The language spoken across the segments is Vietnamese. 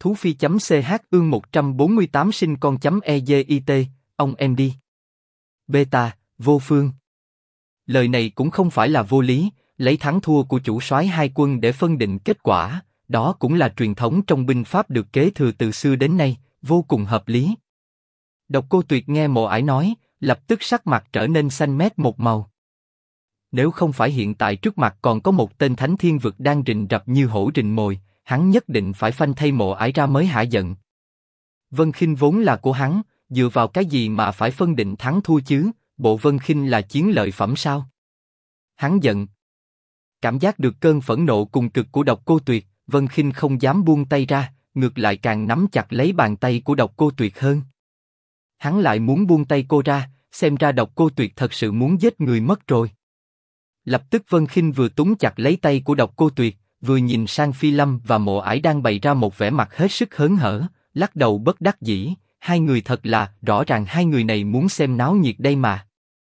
Thú phi.ch ương 148 sinh con.ezit, ông em đi. Beta, vô phương. Lời này cũng không phải là vô lý, lấy thắng thua của chủ soái hai quân để phân định kết quả, đó cũng là truyền thống trong binh pháp được kế thừa từ xưa đến nay, vô cùng hợp lý. Độc Cô Tuyệt nghe Mộ Ải nói, lập tức sắc mặt trở nên xanh mét một màu. Nếu không phải hiện tại trước mặt còn có một tên Thánh Thiên Vực đang rình rập như hổ rình mồi, hắn nhất định phải phanh thay Mộ Ải ra mới hả giận. Vân Khinh vốn là của hắn, dựa vào cái gì mà phải phân định thắng thua chứ? Bộ Vân Khinh là chiến lợi phẩm sao? Hắn giận. Cảm giác được cơn phẫn nộ cùng cực của Độc Cô Tuyệt, Vân Khinh không dám buông tay ra, ngược lại càng nắm chặt lấy bàn tay của Độc Cô Tuyệt hơn. Hắn lại muốn buông tay cô ra, xem ra Độc Cô Tuyệt thật sự muốn giết người mất rồi. Lập tức Vân Khinh vừa túm chặt lấy tay của Độc Cô Tuyệt, vừa nhìn sang Phi Lâm và Mộ Ải đang bày ra một vẻ mặt hết sức hớn hở, lắc đầu bất đắc dĩ. Hai người thật là, rõ ràng hai người này muốn xem náo nhiệt đây mà.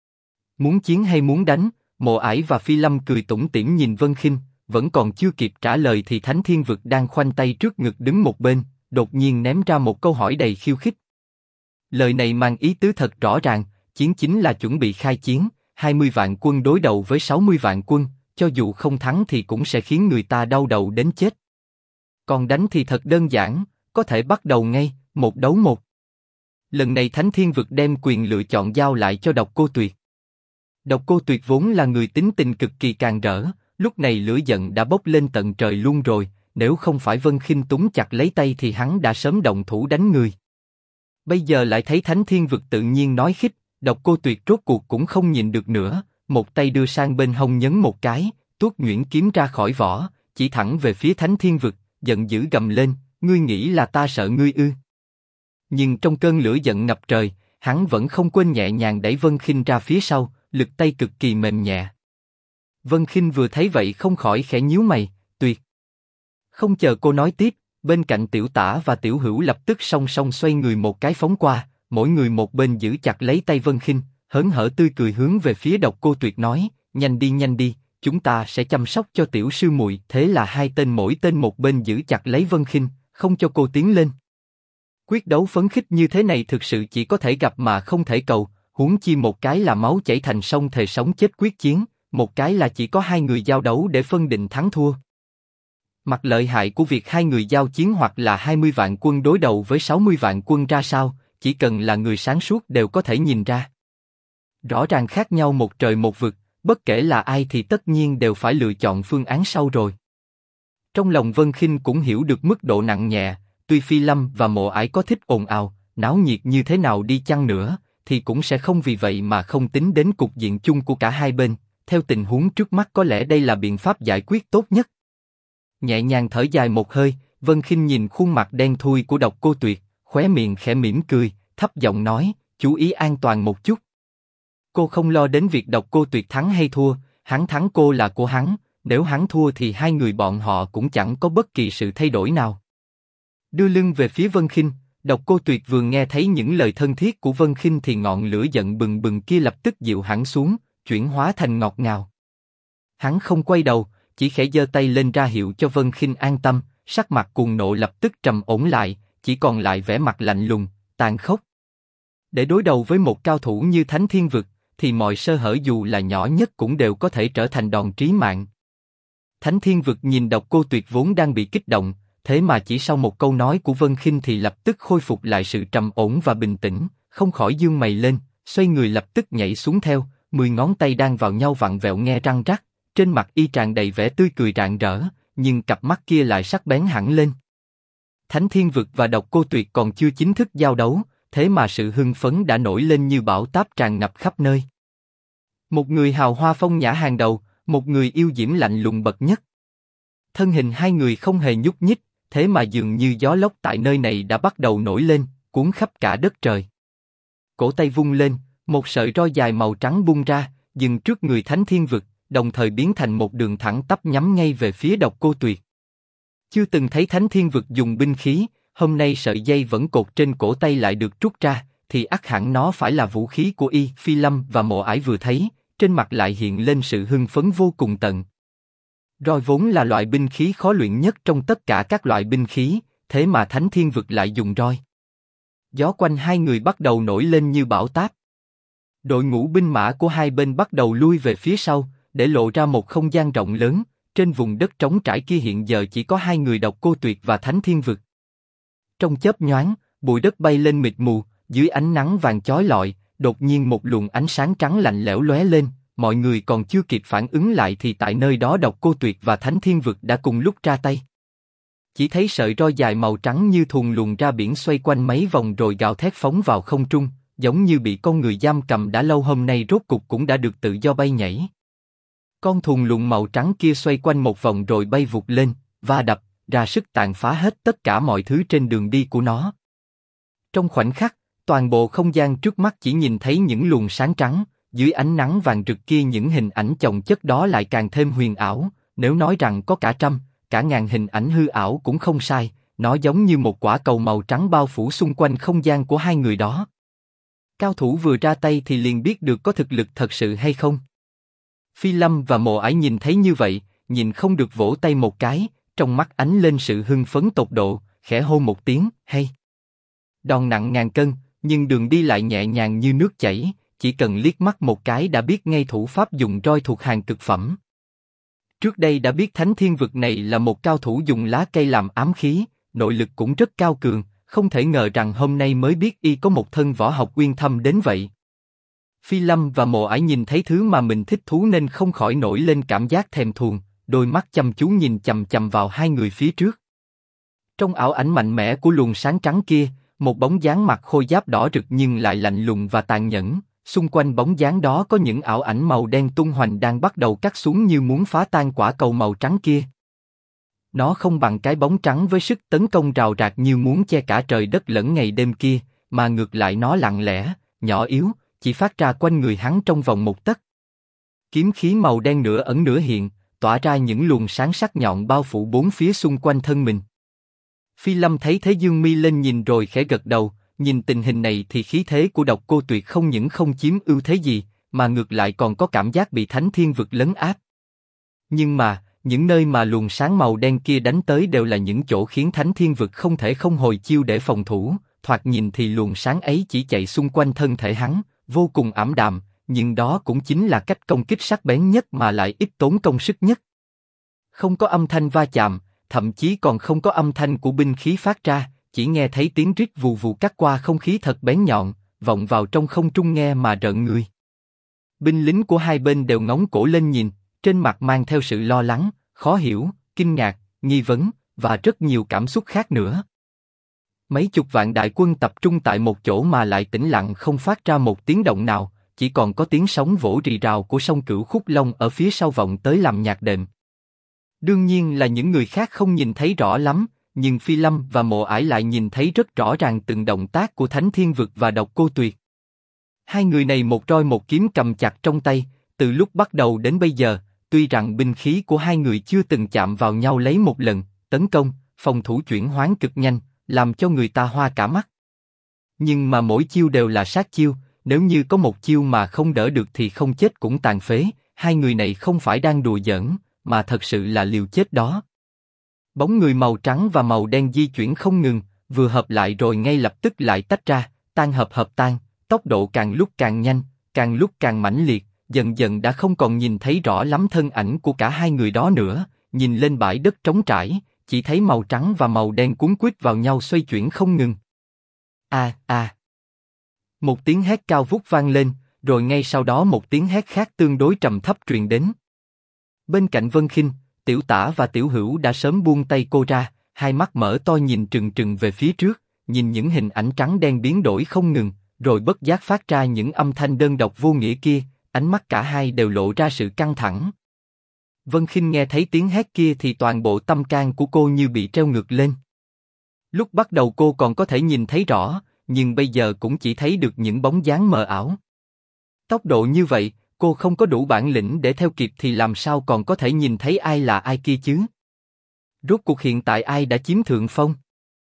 Muốn chiến hay muốn đánh? Mộ Ải và Phi Lâm cười tủm tỉm nhìn Vân Khinh, vẫn còn chưa kịp trả lời thì Thánh Thiên Vực đang khoanh tay trước ngực đứng một bên, đột nhiên ném ra một câu hỏi đầy khiêu khích. Lời này mang ý tứ thật rõ ràng, chiến chính là chuẩn bị khai chiến, 20 vạn quân đối đầu với 60 vạn quân, cho dù không thắng thì cũng sẽ khiến người ta đau đầu đến chết. Còn đánh thì thật đơn giản, có thể bắt đầu ngay, 1 đấu 1. Lần này Thánh Thiên Vực đem quyền lựa chọn giao lại cho Độc Cô Tuyệt. Độc Cô Tuyệt vốn là người tính tình cực kỳ càn rỡ, lúc này lửa giận đã bốc lên tận trời luôn rồi, nếu không phải Vân Khinh túm chặt lấy tay thì hắn đã sớm động thủ đánh người. Bây giờ lại thấy Thánh Thiên Vực tự nhiên nói khích, Độc Cô Tuyệt rốt cuộc cũng không nhịn được nữa, một tay đưa sang bên hông nhấn một cái, tuốt nhuyễn kiếm ra khỏi vỏ, chỉ thẳng về phía Thánh Thiên Vực, giận dữ gầm lên, ngươi nghĩ là ta sợ ngươi ư? Nhưng trong cơn lửa giận ngập trời, hắn vẫn không quên nhẹ nhàng đẩy Vân Khinh ra phía sau, lực tay cực kỳ mềm nhẹ. Vân Khinh vừa thấy vậy không khỏi khẽ nhíu mày, Tuyệt. Không chờ cô nói tiếp, bên cạnh Tiểu Tả và Tiểu Hữu lập tức song song xoay người một cái phóng qua, mỗi người một bên giữ chặt lấy tay Vân Khinh, hớn hở tươi cười hướng về phía Độc Cô Tuyệt nói, nhanh đi, chúng ta sẽ chăm sóc cho tiểu sư muội. Thế là hai tên mỗi tên một bên giữ chặt lấy Vân Khinh, không cho cô tiến lên. Quyết đấu phấn khích như thế này thực sự chỉ có thể gặp mà không thể cầu, huống chi một cái là máu chảy thành sông thề sống chết quyết chiến, một cái là chỉ có hai người giao đấu để phân định thắng thua. Mặt lợi hại của việc hai người giao chiến hoặc là 20 vạn quân đối đầu với 60 vạn quân ra sao, chỉ cần là người sáng suốt đều có thể nhìn ra. Rõ ràng khác nhau một trời một vực, bất kể là ai thì tất nhiên đều phải lựa chọn phương án sau rồi. Trong lòng Vân Khinh cũng hiểu được mức độ nặng nhẹ, tuy Phi Lâm và Mộ Ải có thích ồn ào, náo nhiệt như thế nào đi chăng nữa, thì cũng sẽ không vì vậy mà không tính đến cục diện chung của cả hai bên. Theo tình huống trước mắt có lẽ đây là biện pháp giải quyết tốt nhất. Nhẹ nhàng thở dài một hơi, Vân Khinh nhìn khuôn mặt đen thui của Độc Cô Tuyệt, khóe miệng khẽ mỉm cười, thấp giọng nói, chú ý an toàn một chút. Cô không lo đến việc Độc Cô Tuyệt thắng hay thua, hắn thắng cô là của hắn, nếu hắn thua thì hai người bọn họ cũng chẳng có bất kỳ sự thay đổi nào. Đưa lưng về phía Vân Khinh, Độc Cô Tuyệt vừa nghe thấy những lời thân thiết của Vân Khinh thì ngọn lửa giận bừng bừng kia lập tức dịu hẳn xuống, chuyển hóa thành ngọt ngào. Hắn không quay đầu, chỉ khẽ giơ tay lên ra hiệu cho Vân Khinh an tâm, sắc mặt cuồng nộ lập tức trầm ổn lại, chỉ còn lại vẻ mặt lạnh lùng, tàn khốc. Để đối đầu với một cao thủ như Thánh Thiên Vực, thì mọi sơ hở dù là nhỏ nhất cũng đều có thể trở thành đòn trí mạng. Thánh Thiên Vực nhìn Độc Cô Tuyệt vốn đang bị kích động, thế mà chỉ sau một câu nói của Vân Khinh thì lập tức khôi phục lại sự trầm ổn và bình tĩnh, không khỏi giương mày lên, xoay người lập tức nhảy xuống theo, 10 ngón tay đang vào nhau vặn vẹo nghe răng rắc, trên mặt y tràn đầy vẻ tươi cười rạng rỡ, nhưng cặp mắt kia lại sắc bén hẳn lên. Thánh Thiên Vực và Độc Cô Tuyệt còn chưa chính thức giao đấu, thế mà sự hưng phấn đã nổi lên như bão táp tràn ngập khắp nơi. Một người hào hoa phong nhã hàng đầu, một người yêu diễm lạnh lùng bậc nhất. Thân hình hai người không hề nhúc nhích, thế mà dường như gió lốc tại nơi này đã bắt đầu nổi lên, cuốn khắp cả đất trời. Cổ tay vung lên, một sợi roi dài màu trắng bung ra, dừng trước người Thánh Thiên Vực, đồng thời biến thành một đường thẳng tắp nhắm ngay về phía Độc Cô Tuyệt. Chưa từng thấy Thánh Thiên Vực dùng binh khí, hôm nay sợi dây vẫn cột trên cổ tay lại được trút ra, thì ắt hẳn nó phải là vũ khí của y. Phi Lâm và Mộ Ải vừa thấy, trên mặt lại hiện lên sự hưng phấn vô cùng tận. Roi vốn là loại binh khí khó luyện nhất trong tất cả các loại binh khí, thế mà Thánh Thiên Vực lại dùng roi. Gió quanh hai người bắt đầu nổi lên như bão táp. Đội ngũ binh mã của hai bên bắt đầu lui về phía sau, để lộ ra một không gian rộng lớn. Trên vùng đất trống trải kia hiện giờ chỉ có hai người Độc Cô Tuyệt và Thánh Thiên Vực. Trong chớp nhoáng, bụi đất bay lên mịt mù, dưới ánh nắng vàng chói lọi, đột nhiên một luồng ánh sáng trắng lạnh lẽo lóe lên. Mọi người còn chưa kịp phản ứng lại thì tại nơi đó Độc Cô Tuyệt và Thánh Thiên Vực đã cùng lúc ra tay. Chỉ thấy sợi roi dài màu trắng như thuần luồn ra biển xoay quanh mấy vòng rồi gào thét phóng vào không trung, giống như bị con người giam cầm đã lâu hôm nay rốt cục cũng đã được tự do bay nhảy. Con thuần luồn màu trắng kia xoay quanh một vòng rồi bay vụt lên, va đập, ra sức tàn phá hết tất cả mọi thứ trên đường đi của nó. Trong khoảnh khắc, toàn bộ không gian trước mắt chỉ nhìn thấy những luồng sáng trắng, dưới ánh nắng vàng rực kia những hình ảnh chồng chất đó lại càng thêm huyền ảo. Nếu nói rằng có cả trăm, cả ngàn hình ảnh hư ảo cũng không sai, nó giống như một quả cầu màu trắng bao phủ xung quanh không gian của hai người đó. Cao thủ vừa ra tay thì liền biết được có thực lực thật sự hay không. Phi Lâm và Mộ Ải nhìn thấy như vậy, nhìn không được vỗ tay một cái, trong mắt ánh lên sự hưng phấn tột độ, khẽ hô một tiếng, hay. Đòn nặng ngàn cân, nhưng đường đi lại nhẹ nhàng như nước chảy, chỉ cần liếc mắt một cái đã biết ngay thủ pháp dùng roi thuộc hàng cực phẩm. Trước đây đã biết Thánh Thiên Vực này là một cao thủ dùng lá cây làm ám khí, nội lực cũng rất cao cường, không thể ngờ rằng hôm nay mới biết y có một thân võ học uyên thâm đến vậy. Phi Lâm và Mộ Ải nhìn thấy thứ mà mình thích thú nên không khỏi nổi lên cảm giác thèm thuồng, đôi mắt chăm chú nhìn chằm chằm vào hai người phía trước. Trong ảo ảnh mạnh mẽ của luồng sáng trắng kia, một bóng dáng mặc khôi giáp đỏ rực nhưng lại lạnh lùng và tàn nhẫn. Xung quanh bóng dáng đó có những ảo ảnh màu đen tung hoành đang bắt đầu cắt xuống như muốn phá tan quả cầu màu trắng kia. Nó không bằng cái bóng trắng với sức tấn công rào rạc như muốn che cả trời đất lẫn ngày đêm kia, mà ngược lại nó lặng lẽ, nhỏ yếu, chỉ phát ra quanh người hắn trong vòng một tấc. Kiếm khí màu đen nửa ẩn nửa hiện, tỏa ra những luồng sáng sắc nhọn bao phủ bốn phía xung quanh thân mình. Phi Lâm thấy thế dương mi lên nhìn rồi khẽ gật đầu. Nhìn tình hình này thì khí thế của Độc Cô Tuyệt không những không chiếm ưu thế gì, mà ngược lại còn có cảm giác bị Thánh Thiên Vực lấn áp. Nhưng mà, những nơi mà luồng sáng màu đen kia đánh tới đều là những chỗ khiến Thánh Thiên Vực không thể không hồi chiêu để phòng thủ, thoạt nhìn thì luồng sáng ấy chỉ chạy xung quanh thân thể hắn, vô cùng ảm đạm, nhưng đó cũng chính là cách công kích sắc bén nhất mà lại ít tốn công sức nhất. Không có âm thanh va chạm, thậm chí còn không có âm thanh của binh khí phát ra. Chỉ nghe thấy tiếng rít vù vù cắt qua không khí thật bén nhọn, vọng vào trong không trung nghe mà rợn người. Binh lính của hai bên đều ngóng cổ lên nhìn, trên mặt mang theo sự lo lắng, khó hiểu, kinh ngạc, nghi vấn và rất nhiều cảm xúc khác nữa. Mấy chục vạn đại quân tập trung tại một chỗ mà lại tĩnh lặng không phát ra một tiếng động nào, chỉ còn có tiếng sóng vỗ rì rào của sông Cửu Khúc Long ở phía sau vọng tới làm nhạc đệm. Đương nhiên là những người khác không nhìn thấy rõ lắm. Nhưng Phi Lâm và Mộ Ải lại nhìn thấy rất rõ ràng từng động tác của Thánh Thiên Vực và Độc Cô Tuyệt. Hai người này một roi một kiếm cầm chặt trong tay, từ lúc bắt đầu đến bây giờ, tuy rằng binh khí của hai người chưa từng chạm vào nhau lấy một lần, tấn công, phòng thủ chuyển hoán cực nhanh, làm cho người ta hoa cả mắt. Nhưng mà mỗi chiêu đều là sát chiêu, nếu như có một chiêu mà không đỡ được thì không chết cũng tàn phế, hai người này không phải đang đùa giỡn, mà thật sự là liều chết đó. Bóng người màu trắng và màu đen di chuyển không ngừng, vừa hợp lại rồi ngay lập tức lại tách ra, tan hợp hợp tan, tốc độ càng lúc càng nhanh, càng lúc càng mãnh liệt, dần dần đã không còn nhìn thấy rõ lắm thân ảnh của cả hai người đó nữa, nhìn lên bãi đất trống trải, chỉ thấy màu trắng và màu đen cuốn quýt vào nhau xoay chuyển không ngừng. A a. Một tiếng hét cao vút vang lên, rồi ngay sau đó một tiếng hét khác tương đối trầm thấp truyền đến. Bên cạnh Vân Khinh, Tiểu Tả và Tiểu Hữu đã sớm buông tay cô ra, hai mắt mở to nhìn trừng trừng về phía trước, nhìn những hình ảnh trắng đen biến đổi không ngừng, rồi bất giác phát ra những âm thanh đơn độc vô nghĩa kia, ánh mắt cả hai đều lộ ra sự căng thẳng. Vân Khinh nghe thấy tiếng hét kia thì toàn bộ tâm can của cô như bị treo ngược lên. Lúc bắt đầu cô còn có thể nhìn thấy rõ, nhưng bây giờ cũng chỉ thấy được những bóng dáng mờ ảo. Tốc độ như vậy, cô không có đủ bản lĩnh để theo kịp thì làm sao còn có thể nhìn thấy ai là ai kia chứ? Rốt cuộc hiện tại ai đã chiếm thượng phong?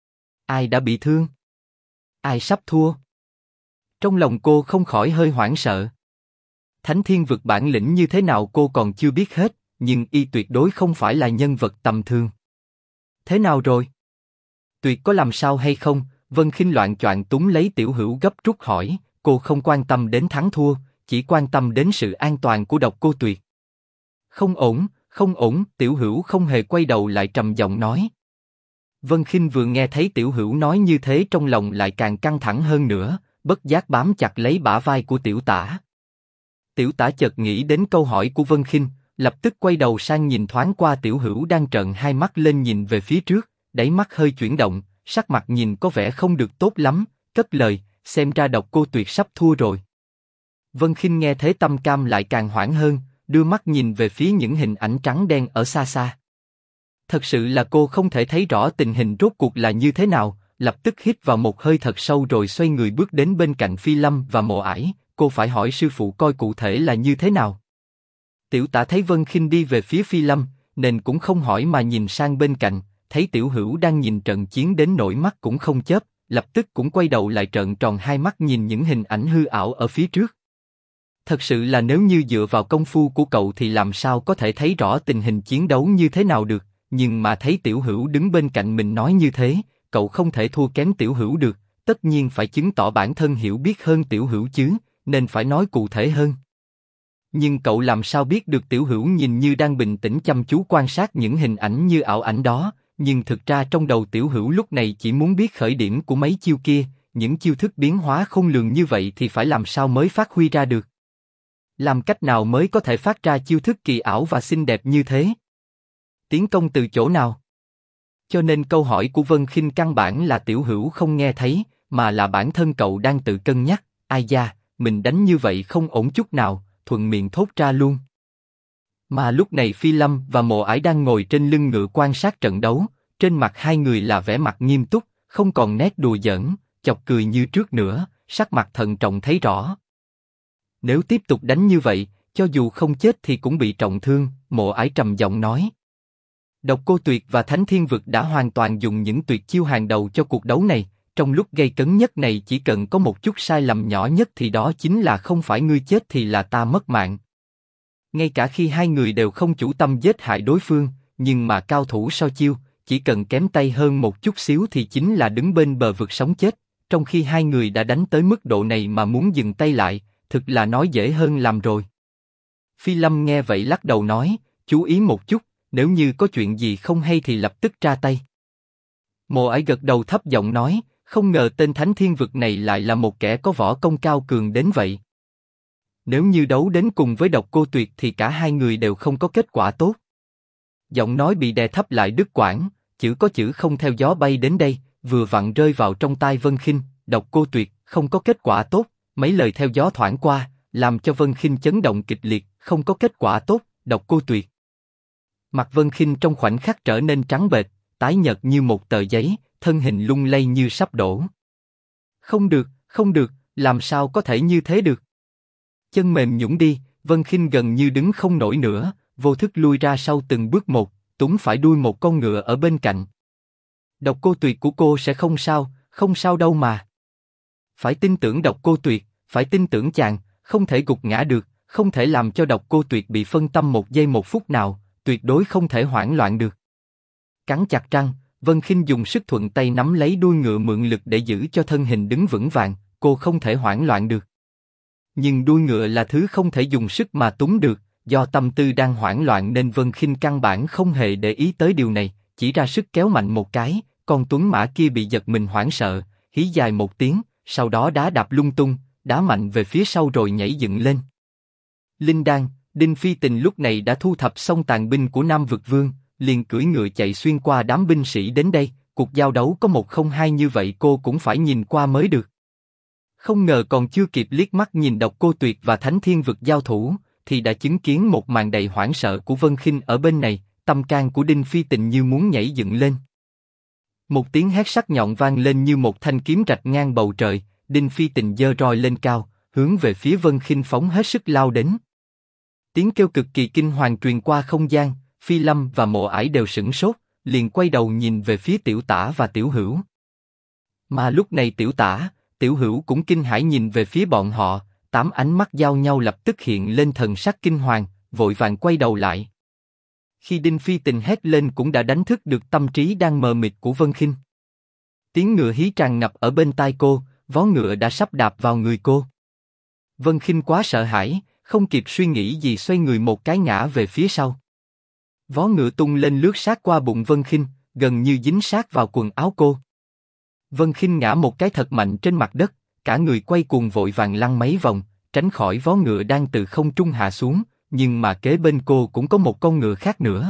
Ai đã bị thương? Ai sắp thua? Trong lòng cô không khỏi hơi hoảng sợ. Thánh Thiên Vực bản lĩnh như thế nào cô còn chưa biết hết, nhưng y tuyệt đối không phải là nhân vật tầm thường. Thế nào rồi? Tuyệt có làm sao hay không? Vân Khinh loạng choạng túm lấy Tiểu Hữu gấp rút hỏi, cô không quan tâm đến thắng thua, chỉ quan tâm đến sự an toàn của Độc Cô Tuyệt. Không ổn, không ổn, Tiểu Hữu không hề quay đầu lại trầm giọng nói. Vân Khinh vừa nghe thấy Tiểu Hữu nói như thế trong lòng lại càng căng thẳng hơn nữa, bất giác bám chặt lấy bả vai của Tiểu Tả. Tiểu Tả chợt nghĩ đến câu hỏi của Vân Khinh, lập tức quay đầu sang nhìn thoáng qua Tiểu Hữu đang trợn hai mắt lên nhìn về phía trước, đáy mắt hơi chuyển động, sắc mặt nhìn có vẻ không được tốt lắm, cất lời, xem ra Độc Cô Tuyệt sắp thua rồi. Vân Khinh nghe thế tâm cam lại càng hoảng hơn, đưa mắt nhìn về phía những hình ảnh trắng đen ở xa xa. Thật sự là cô không thể thấy rõ tình hình rốt cuộc là như thế nào, lập tức hít vào một hơi thật sâu rồi xoay người bước đến bên cạnh Phi Lâm và Mộ Ải, cô phải hỏi sư phụ coi cụ thể là như thế nào. Tiểu Tả thấy Vân Khinh đi về phía Phi Lâm, nên cũng không hỏi mà nhìn sang bên cạnh, thấy Tiểu Hữu đang nhìn trận chiến đến nỗi mắt cũng không chớp, lập tức cũng quay đầu lại trợn tròn hai mắt nhìn những hình ảnh hư ảo ở phía trước. Thật sự là nếu như dựa vào công phu của cậu thì làm sao có thể thấy rõ tình hình chiến đấu như thế nào được, nhưng mà thấy Tiểu Hữu đứng bên cạnh mình nói như thế, cậu không thể thua kém Tiểu Hữu được, tất nhiên phải chứng tỏ bản thân hiểu biết hơn Tiểu Hữu chứ, nên phải nói cụ thể hơn. Nhưng cậu làm sao biết được Tiểu Hữu nhìn như đang bình tĩnh chăm chú quan sát những hình ảnh như ảo ảnh đó, nhưng thực ra trong đầu Tiểu Hữu lúc này chỉ muốn biết khởi điểm của mấy chiêu kia, những chiêu thức biến hóa khôn lường như vậy thì phải làm sao mới phát huy ra được. Làm cách nào mới có thể phát ra chiêu thức kỳ ảo và xinh đẹp như thế? Tiến công từ chỗ nào? Cho nên câu hỏi của Vân Khinh căn bản là Tiểu Hữu không nghe thấy, mà là bản thân cậu đang tự cân nhắc, ai da, mình đánh như vậy không ổn chút nào, thuận miệng thốt ra luôn. Mà lúc này Phi Lâm và Mộ Ải đang ngồi trên lưng ngựa quan sát trận đấu, trên mặt hai người là vẻ mặt nghiêm túc, không còn nét đùa giỡn, chọc cười như trước nữa, sắc mặt thận trọng thấy rõ. Nếu tiếp tục đánh như vậy, cho dù không chết thì cũng bị trọng thương, Mộ Ải trầm giọng nói. Độc Cô Tuyệt và Thánh Thiên Vực đã hoàn toàn dùng những tuyệt chiêu hàng đầu cho cuộc đấu này, trong lúc gây cấn nhất này chỉ cần có một chút sai lầm nhỏ nhất thì đó chính là không phải ngươi chết thì là ta mất mạng. Ngay cả khi hai người đều không chủ tâm giết hại đối phương, nhưng mà cao thủ so chiêu, chỉ cần kém tay hơn một chút xíu thì chính là đứng bên bờ vực sống chết, trong khi hai người đã đánh tới mức độ này mà muốn dừng tay lại, thực là nói dễ hơn làm rồi. Phi Lâm nghe vậy lắc đầu nói, chú ý một chút, nếu như có chuyện gì không hay thì lập tức ra tay. Mộ Ải gật đầu thấp giọng nói, không ngờ tên Thánh Thiên Vực này lại là một kẻ có võ công cao cường đến vậy. Nếu như đấu đến cùng với Độc Cô Tuyệt thì cả hai người đều không có kết quả tốt. Giọng nói bị đè thấp lại đứt quãng, chữ có chữ không theo gió bay đến đây, vừa vặn rơi vào trong tai Vân Khinh. Độc Cô Tuyệt không có kết quả tốt, mấy lời theo gió thoảng qua, làm cho Vân Khinh chấn động kịch liệt. Không có kết quả tốt, Độc Cô Tuyệt. Mặt Vân Khinh trong khoảnh khắc trở nên trắng bệch, tái nhợt như một tờ giấy, thân hình lung lay như sắp đổ. Không được, không được, làm sao có thể như thế được? Chân mềm nhũn đi, Vân Khinh gần như đứng không nổi nữa, vô thức lui ra sau từng bước một, túm phải đuôi một con ngựa ở bên cạnh. Độc Cô Tuyệt của cô sẽ không sao, không sao đâu mà. Phải tin tưởng Độc Cô Tuyệt, phải tin tưởng chàng, không thể gục ngã được, không thể làm cho Độc Cô Tuyệt bị phân tâm một giây một phút nào, tuyệt đối không thể hoảng loạn được. Cắn chặt răng, Vân Khinh dùng sức thuận tay nắm lấy đuôi ngựa mượn lực để giữ cho thân hình đứng vững vàng, cô không thể hoảng loạn được. Nhưng đuôi ngựa là thứ không thể dùng sức mà túm được, do tâm tư đang hoảng loạn nên Vân Khinh căn bản không hề để ý tới điều này, chỉ ra sức kéo mạnh một cái, con tuấn mã kia bị giật mình hoảng sợ, hí dài một tiếng, sau đó đá đạp lung tung, đá mạnh về phía sau rồi nhảy dựng lên. Linh Đan, Đinh Phi Tình lúc này đã thu thập xong tàn binh của Nam Vực Vương, liền cưỡi ngựa chạy xuyên qua đám binh sĩ đến đây, cuộc giao đấu có 1-0-2 như vậy cô cũng phải nhìn qua mới được. Không ngờ còn chưa kịp liếc mắt nhìn Độc Cô Tuyệt và Thánh Thiên Vực giao thủ, thì đã chứng kiến một màn đầy hoảng sợ của Vân Khinh ở bên này, tâm can của Đinh Phi Tình như muốn nhảy dựng lên. Một tiếng hét sắc nhọn vang lên như một thanh kiếm rạch ngang bầu trời, Đinh Phi Tình giơ roi lên cao, hướng về phía Vân Khinh phóng hết sức lao đến. Tiếng kêu cực kỳ kinh hoàng truyền qua không gian, Phi Lâm và Mộ Ải đều sửng sốt, liền quay đầu nhìn về phía Tiểu Tả và Tiểu Hữu. Mà lúc này Tiểu Tả, Tiểu Hữu cũng kinh hãi nhìn về phía bọn họ, 8 ánh mắt giao nhau lập tức hiện lên thần sắc kinh hoàng, vội vàng quay đầu lại. Khi Đinh Phi Tình hét lên cũng đã đánh thức được tâm trí đang mờ mịt của Vân Khinh. Tiếng ngựa hí tràn ngập ở bên tai cô, vó ngựa đã sắp đạp vào người cô. Vân Khinh quá sợ hãi, không kịp suy nghĩ gì xoay người một cái ngã về phía sau. Vó ngựa tung lên lướt sát qua bụng Vân Khinh, gần như dính sát vào quần áo cô. Vân Khinh ngã một cái thật mạnh trên mặt đất, cả người quay cuồng vội vàng lăn mấy vòng, tránh khỏi vó ngựa đang từ không trung hạ xuống, nhưng mà kế bên cô cũng có một con ngựa khác nữa.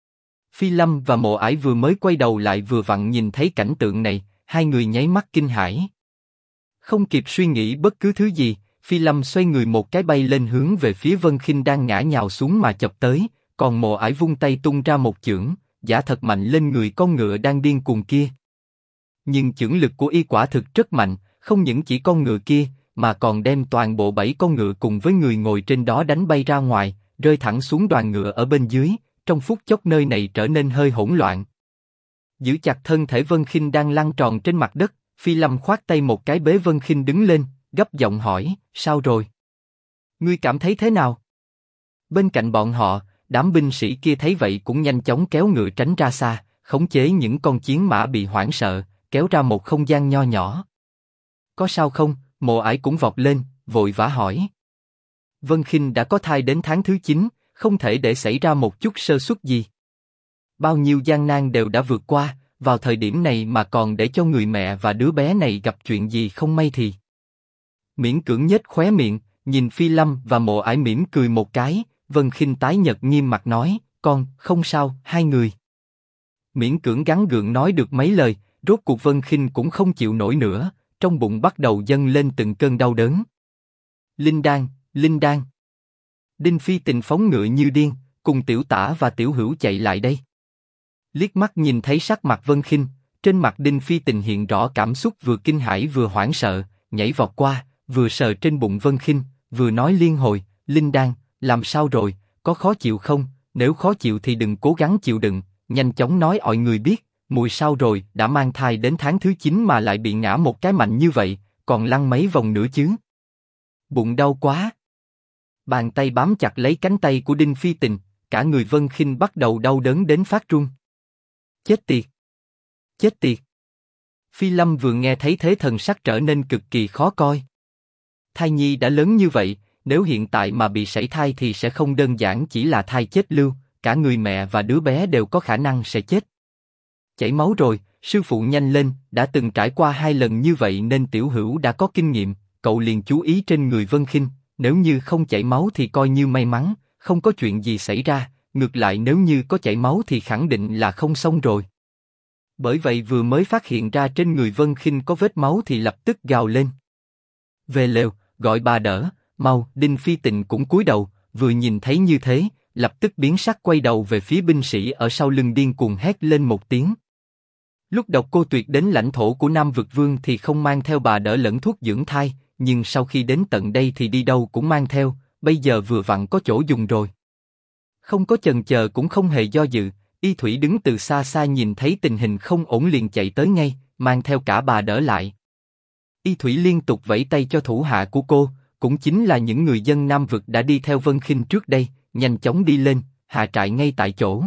Phi Lâm và Mộ Ải vừa mới quay đầu lại vừa vặn nhìn thấy cảnh tượng này, hai người nháy mắt kinh hãi. Không kịp suy nghĩ bất cứ thứ gì, Phi Lâm xoay người một cái bay lên hướng về phía Vân Khinh đang ngã nhào xuống mà chộp tới, còn Mộ Ải vung tay tung ra một chưởng, giã thật mạnh lên người con ngựa đang điên cuồng kia. Nhưng chưởng lực của y quả thực rất mạnh, không những chỉ con ngựa kia, mà còn đem toàn bộ 7 con ngựa cùng với người ngồi trên đó đánh bay ra ngoài, rơi thẳng xuống đoàn ngựa ở bên dưới. Trong phút chốc nơi này trở nên hơi hỗn loạn. Giữ chặt thân thể Vân Khinh đang lăn tròn trên mặt đất, Phi Lâm khoát tay một cái bế Vân Khinh đứng lên, gấp giọng hỏi, sao rồi? Ngươi cảm thấy thế nào? Bên cạnh bọn họ, đám binh sĩ kia thấy vậy cũng nhanh chóng kéo ngựa tránh ra xa, khống chế những con chiến mã bị hoảng sợ, kéo ra một không gian nho nhỏ. Có sao không? Mộ Ải cũng vọt lên, vội vã hỏi. Vân Khinh đã có thai đến tháng thứ 9, không thể để xảy ra một chút sơ suất gì. Bao nhiêu gian nan đều đã vượt qua, vào thời điểm này mà còn để cho người mẹ và đứa bé này gặp chuyện gì không may thì. Miễn cưỡng nhếch khóe miệng, nhìn Phi Lâm và Mộ Ải mỉm cười một cái, Vân Khinh tái nhợt nghiêm mặt nói, con, không sao, hai người. Miễn cưỡng gắng gượng nói được mấy lời, rốt cuộc Vân Khinh cũng không chịu nổi nữa, trong bụng bắt đầu dâng lên từng cơn đau đớn. Linh đan, linh đan. Đinh Phi Tình phóng ngựa như điên, cùng Tiểu Tả và Tiểu Hữu chạy lại đây. Liếc mắt nhìn thấy sắc mặt Vân Khinh, trên mặt Đinh Phi Tình hiện rõ cảm xúc vừa kinh hãi vừa hoảng sợ, nhảy vọt qua, vừa sờ trên bụng Vân Khinh, vừa nói liên hồi, linh đan, làm sao rồi, có khó chịu không? Nếu khó chịu thì đừng cố gắng chịu đựng, nhanh chóng nói mọi người biết. Mùi sao rồi, đã mang thai đến tháng thứ 9 mà lại bị ngã một cái mạnh như vậy, còn lăn mấy vòng nữa chứ? Bụng đau quá. Bàn tay bám chặt lấy cánh tay của Đinh Phi Tình, cả người Vân Khinh bắt đầu đau đớn đến phát run. Chết tiệt! Chết tiệt! Phi Lâm vừa nghe thấy thế thần sắc trở nên cực kỳ khó coi. Thai nhi đã lớn như vậy, nếu hiện tại mà bị sảy thai thì sẽ không đơn giản chỉ là thai chết lưu, cả người mẹ và đứa bé đều có khả năng sẽ chết. Chảy máu rồi, sư phụ nhanh lên, đã từng trải qua 2 lần như vậy nên Tiểu Hữu đã có kinh nghiệm, cậu liền chú ý trên người Vân Khinh, nếu như không chảy máu thì coi như may mắn, không có chuyện gì xảy ra, ngược lại nếu như có chảy máu thì khẳng định là không xong rồi. Bởi vậy vừa mới phát hiện ra trên người Vân Khinh có vết máu thì lập tức gào lên. Về lều, gọi bà đỡ, mau. Đinh Phi Tình cũng cúi đầu, vừa nhìn thấy như thế, lập tức biến sắc quay đầu về phía binh sĩ ở sau lưng điên cuồng hét lên một tiếng. Lúc Độc Cô Tuyệt đến lãnh thổ của Nam Vực Vương thì không mang theo bà đỡ lẫn thuốc dưỡng thai, nhưng sau khi đến tận đây thì đi đâu cũng mang theo, bây giờ vừa vặn có chỗ dùng rồi. Không có chần chờ cũng không hề do dự, Y Thủy đứng từ xa xa nhìn thấy tình hình không ổn liền chạy tới ngay, mang theo cả bà đỡ lại. Y Thủy liên tục vẫy tay cho thủ hạ của cô, cũng chính là những người dân Nam Vực đã đi theo Vân Khinh trước đây, nhanh chóng đi lên, hạ trại ngay tại chỗ.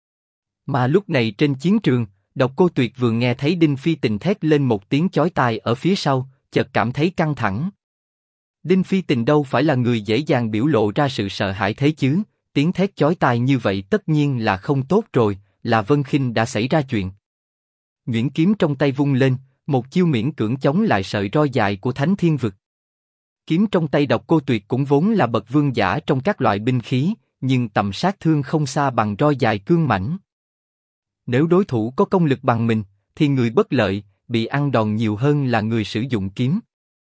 Mà lúc này trên chiến trường, Độc Cô Tuyệt vừa nghe thấy Đinh Phi Tình thét lên một tiếng chói tai ở phía sau, chợt cảm thấy căng thẳng. Đinh Phi Tình đâu phải là người dễ dàng biểu lộ ra sự sợ hãi thế chứ, tiếng thét chói tai như vậy tất nhiên là không tốt rồi, là Vân Khinh đã xảy ra chuyện. Nhuyễn kiếm trong tay vung lên, một chiêu miễn cưỡng chống lại sợi roi dài của Thánh Thiên Vực. Kiếm trong tay Độc Cô Tuyệt cũng vốn là bậc vương giả trong các loại binh khí, nhưng tầm sát thương không xa bằng roi dài cương mãnh. Nếu đối thủ có công lực bằng mình, thì người bất lợi, bị ăn đòn nhiều hơn là người sử dụng kiếm.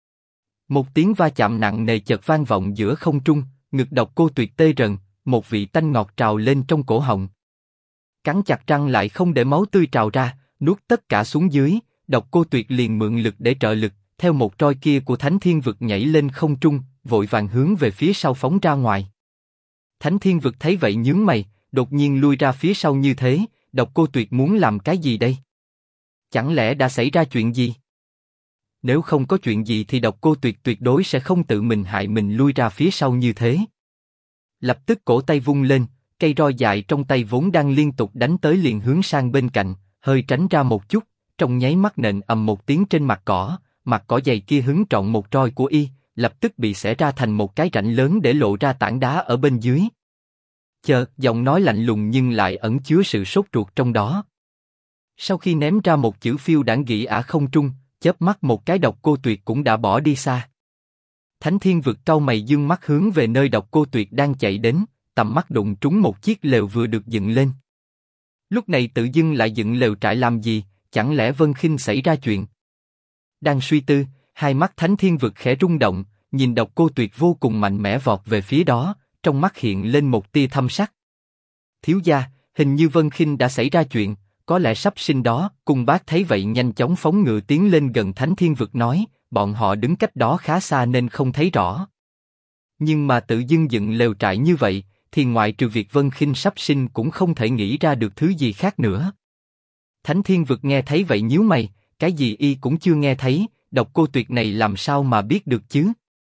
Một tiếng va chạm nặng nề chợt vang vọng giữa không trung, ngực Độc Cô Tuyệt tê rần, một vị tanh ngọt trào lên trong cổ họng. Cắn chặt răng lại không để máu tươi trào ra, nuốt tất cả xuống dưới, Độc Cô Tuyệt liền mượn lực để trợ lực, theo một roi kia của Thánh Thiên Vực nhảy lên không trung, vội vàng hướng về phía sau phóng ra ngoài. Thánh Thiên Vực thấy vậy nhướng mày, đột nhiên lui ra phía sau như thế, Độc Cô Tuyệt muốn làm cái gì đây? Chẳng lẽ đã xảy ra chuyện gì? Nếu không có chuyện gì thì Độc Cô Tuyệt tuyệt đối sẽ không tự mình hại mình lui ra phía sau như thế. Lập tức cổ tay vung lên, cây roi dài trong tay vốn đang liên tục đánh tới liền hướng sang bên cạnh, hơi tránh ra một chút, trong nháy mắt nện ầm một tiếng trên mặt cỏ dày kia hứng trọn một roi của y, lập tức bị xẻ ra thành một cái rãnh lớn để lộ ra tảng đá ở bên dưới. Chợt, giọng nói lạnh lùng nhưng lại ẩn chứa sự sốt ruột trong đó. Sau khi ném ra một chữ phiêu đãng gỉ ả không trung, chớp mắt một cái Độc Cô Tuyệt cũng đã bỏ đi xa. Thánh Thiên Vực cau mày dương mắt hướng về nơi Độc Cô Tuyệt đang chạy đến, tầm mắt đụng trúng một chiếc lều vừa được dựng lên. Lúc này tự dưng lại dựng lều trại làm gì, chẳng lẽ Vân Khinh xảy ra chuyện? Đang suy tư, hai mắt Thánh Thiên Vực khẽ rung động, nhìn Độc Cô Tuyệt vô cùng mạnh mẽ vọt về phía đó, trong mắt hiện lên một tia thâm sắc. Thiếu gia, hình như Vân Khinh đã xảy ra chuyện, có lẽ sắp sinh đó. Cung Bác thấy vậy nhanh chóng phóng ngựa tiến lên gần Thánh Thiên Vực nói, bọn họ đứng cách đó khá xa nên không thấy rõ. Nhưng mà tự dưng dựng lều trại như vậy, thì ngoại trừ việc Vân Khinh sắp sinh cũng không thể nghĩ ra được thứ gì khác nữa. Thánh Thiên Vực nghe thấy vậy nhíu mày, cái gì y cũng chưa nghe thấy, Độc Cô Tuyệt này làm sao mà biết được chứ?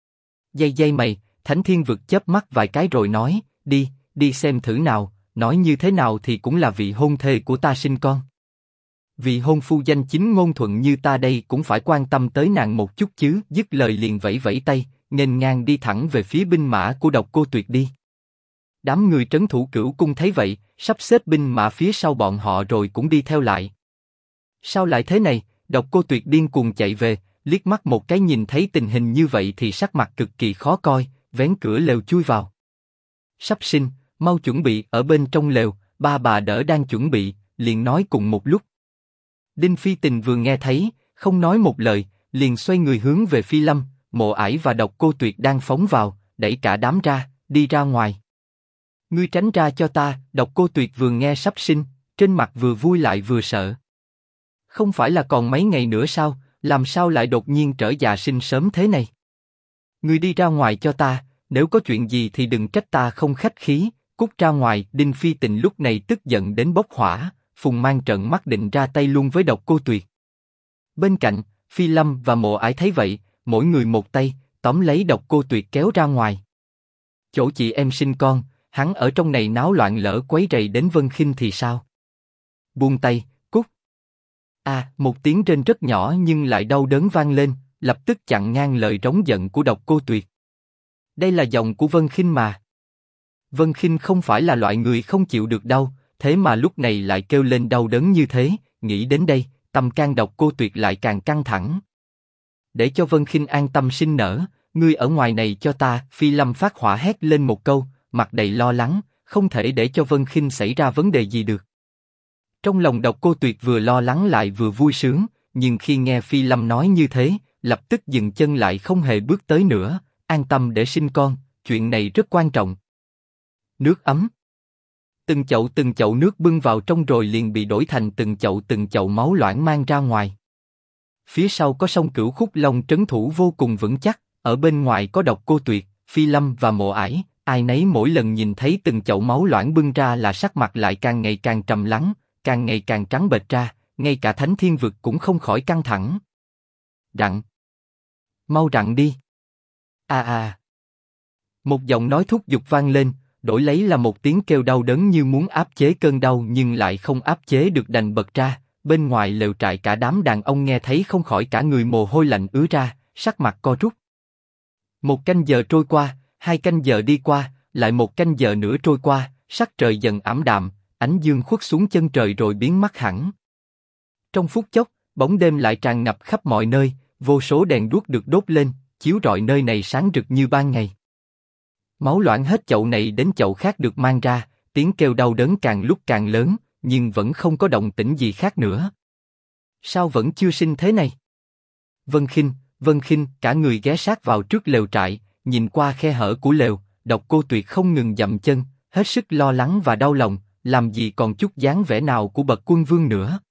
Giây mày, Thánh Thiên Vực chớp mắt vài cái rồi nói, đi xem thử nào, nói như thế nào thì cũng là vị hôn thê của ta sinh con. Vị hôn phu danh chính ngôn thuận như ta đây cũng phải quan tâm tới nàng một chút chứ. Dứt lời liền vẫy vẫy tay, nghênh ngang đi thẳng về phía binh mã của Độc Cô Tuyệt đi. Đám người trấn thủ Cửu Cung thấy vậy, sắp xếp binh mã phía sau bọn họ rồi cũng đi theo lại. Sao lại thế này? Độc Cô Tuyệt điên cuồng chạy về, liếc mắt một cái nhìn thấy tình hình như vậy thì sắc mặt cực kỳ khó coi, vén cửa lều chui vào. Sắp sinh, mau chuẩn bị. Ở bên trong lều, ba bà đỡ đang chuẩn bị, liền nói cùng một lúc. Đinh Phi Tình vừa nghe thấy, không nói một lời, liền xoay người hướng về Phi Lâm, Mộ Ải và Độc Cô Tuyệt đang phóng vào, đẩy cả đám ra, đi ra ngoài. Ngươi tránh ra cho ta. Độc Cô Tuyệt vừa nghe sắp sinh, trên mặt vừa vui lại vừa sợ. Không phải là còn mấy ngày nữa sao, làm sao lại đột nhiên trở già sinh sớm thế này? Ngươi đi ra ngoài cho ta, nếu có chuyện gì thì đừng trách ta không khách khí, cút ra ngoài. Đinh Phi Tình lúc này tức giận đến bốc hỏa, Phùng Mang trợn mắt định ra tay luôn với Độc Cô Tuyệt. Bên cạnh, Phi Lâm và Mộ Ải thấy vậy, mỗi người một tay, tóm lấy Độc Cô Tuyệt kéo ra ngoài. Chỗ chị em sinh con, hắn ở trong này náo loạn lỡ quấy rầy đến Vân Khinh thì sao? Buông tay, cút. Một tiếng rên rất nhỏ nhưng lại đau đớn vang lên, lập tức chặn ngang lời rống giận của Độc Cô Tuyệt. Đây là giọng của Vân Khinh mà. Vân Khinh không phải là loại người không chịu được đau, thế mà lúc này lại kêu lên đau đớn như thế. Nghĩ đến đây, tâm can Độc Cô Tuyệt lại càng căng thẳng. Để cho Vân Khinh an tâm sinh nở, ngươi ở ngoài này cho ta. Phi Lâm phát hỏa hét lên một câu, mặt đầy lo lắng, không thể để cho Vân Khinh xảy ra vấn đề gì được. Trong lòng Độc Cô Tuyệt vừa lo lắng lại vừa vui sướng, nhưng khi nghe Phi Lâm nói như thế, lập tức dừng chân lại không hề bước tới nữa. An tâm để sinh con, chuyện này rất quan trọng. Nước ấm. Từng chậu nước bưng vào trong rồi liền bị đổi thành từng chậu máu loãng mang ra ngoài. Phía sau có sông Cửu Khúc Long trấn thủ vô cùng vững chắc, ở bên ngoài có Độc Cô Tuyệt, Phi Lâm và Mộ Ải, ai nấy mỗi lần nhìn thấy từng chậu máu loãng bưng ra là sắc mặt lại càng ngày càng trầm lắng, càng ngày càng trắng bệch ra, ngay cả Thánh Thiên Vực cũng không khỏi căng thẳng. Rặn. Mau rặn đi. Một giọng nói thúc giục vang lên, đổi lấy là một tiếng kêu đau đớn như muốn áp chế cơn đau nhưng lại không áp chế được đành bật ra. Bên ngoài lều trại cả đám đàn ông nghe thấy không khỏi cả người mồ hôi lạnh ứa ra, sắc mặt co rút. 1 canh giờ trôi qua, 2 canh giờ đi qua, lại 1 canh giờ nữa trôi qua, sắc trời dần ảm đạm, ánh dương khuất xuống chân trời rồi biến mất hẳn. Trong phút chốc, bóng đêm lại tràn ngập khắp mọi nơi, vô số đèn đuốc được đốt lên, chiếu rọi nơi này sáng rực như ban ngày. Máu loãng hết chậu này đến chậu khác được mang ra, tiếng kêu đau đớn càng lúc càng lớn, nhưng vẫn không có động tĩnh gì khác nữa. Sao vẫn chưa sinh thế này? Vân Khinh, cả người ghé sát vào trước lều trại, nhìn qua khe hở của lều, Độc Cô Tuyệt không ngừng dậm chân, hết sức lo lắng và đau lòng, làm gì còn chút dáng vẻ nào của bậc quân vương nữa.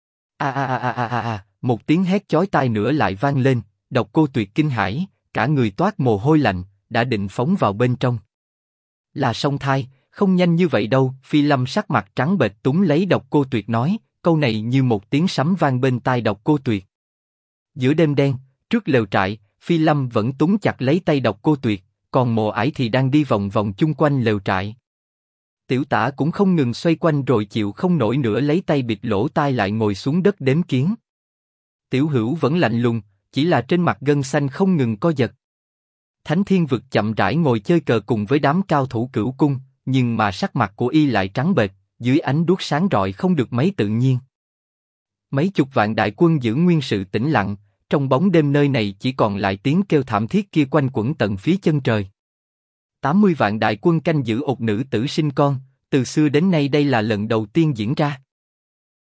Một tiếng hét chói tai nữa lại vang lên, Độc Cô Tuyệt kinh hãi, cả người toát mồ hôi lạnh, đã định phóng vào bên trong. Là song thai, không nhanh như vậy đâu. Phi Lâm sắc mặt trắng bệch túm lấy Độc Cô Tuyệt nói, câu này như một tiếng sấm vang bên tai Độc Cô Tuyệt. Giữa đêm đen, trước lều trại, Phi Lâm vẫn túm chặt lấy tay Độc Cô Tuyệt, còn Mộ Ải thì đang đi vòng vòng chung quanh lều trại. Tiểu Tả cũng không ngừng xoay quanh rồi chịu không nổi nữa lấy tay bịt lỗ tai lại ngồi xuống đất đếm kiến. Tiểu Hữu vẫn lạnh lùng, chỉ là trên mặt gân xanh không ngừng co giật. Thánh Thiên Vực chậm rãi ngồi chơi cờ cùng với đám cao thủ Cửu Cung, nhưng mà sắc mặt của y lại trắng bệch, dưới ánh đuốc sáng rọi không được mấy tự nhiên. Mấy chục vạn đại quân giữ nguyên sự tĩnh lặng, trong bóng đêm nơi này chỉ còn lại tiếng kêu thảm thiết kia quanh quẩn tận phía chân trời. 80 vạn đại quân canh giữ ột nữ tử sinh con, từ xưa đến nay đây là lần đầu tiên diễn ra.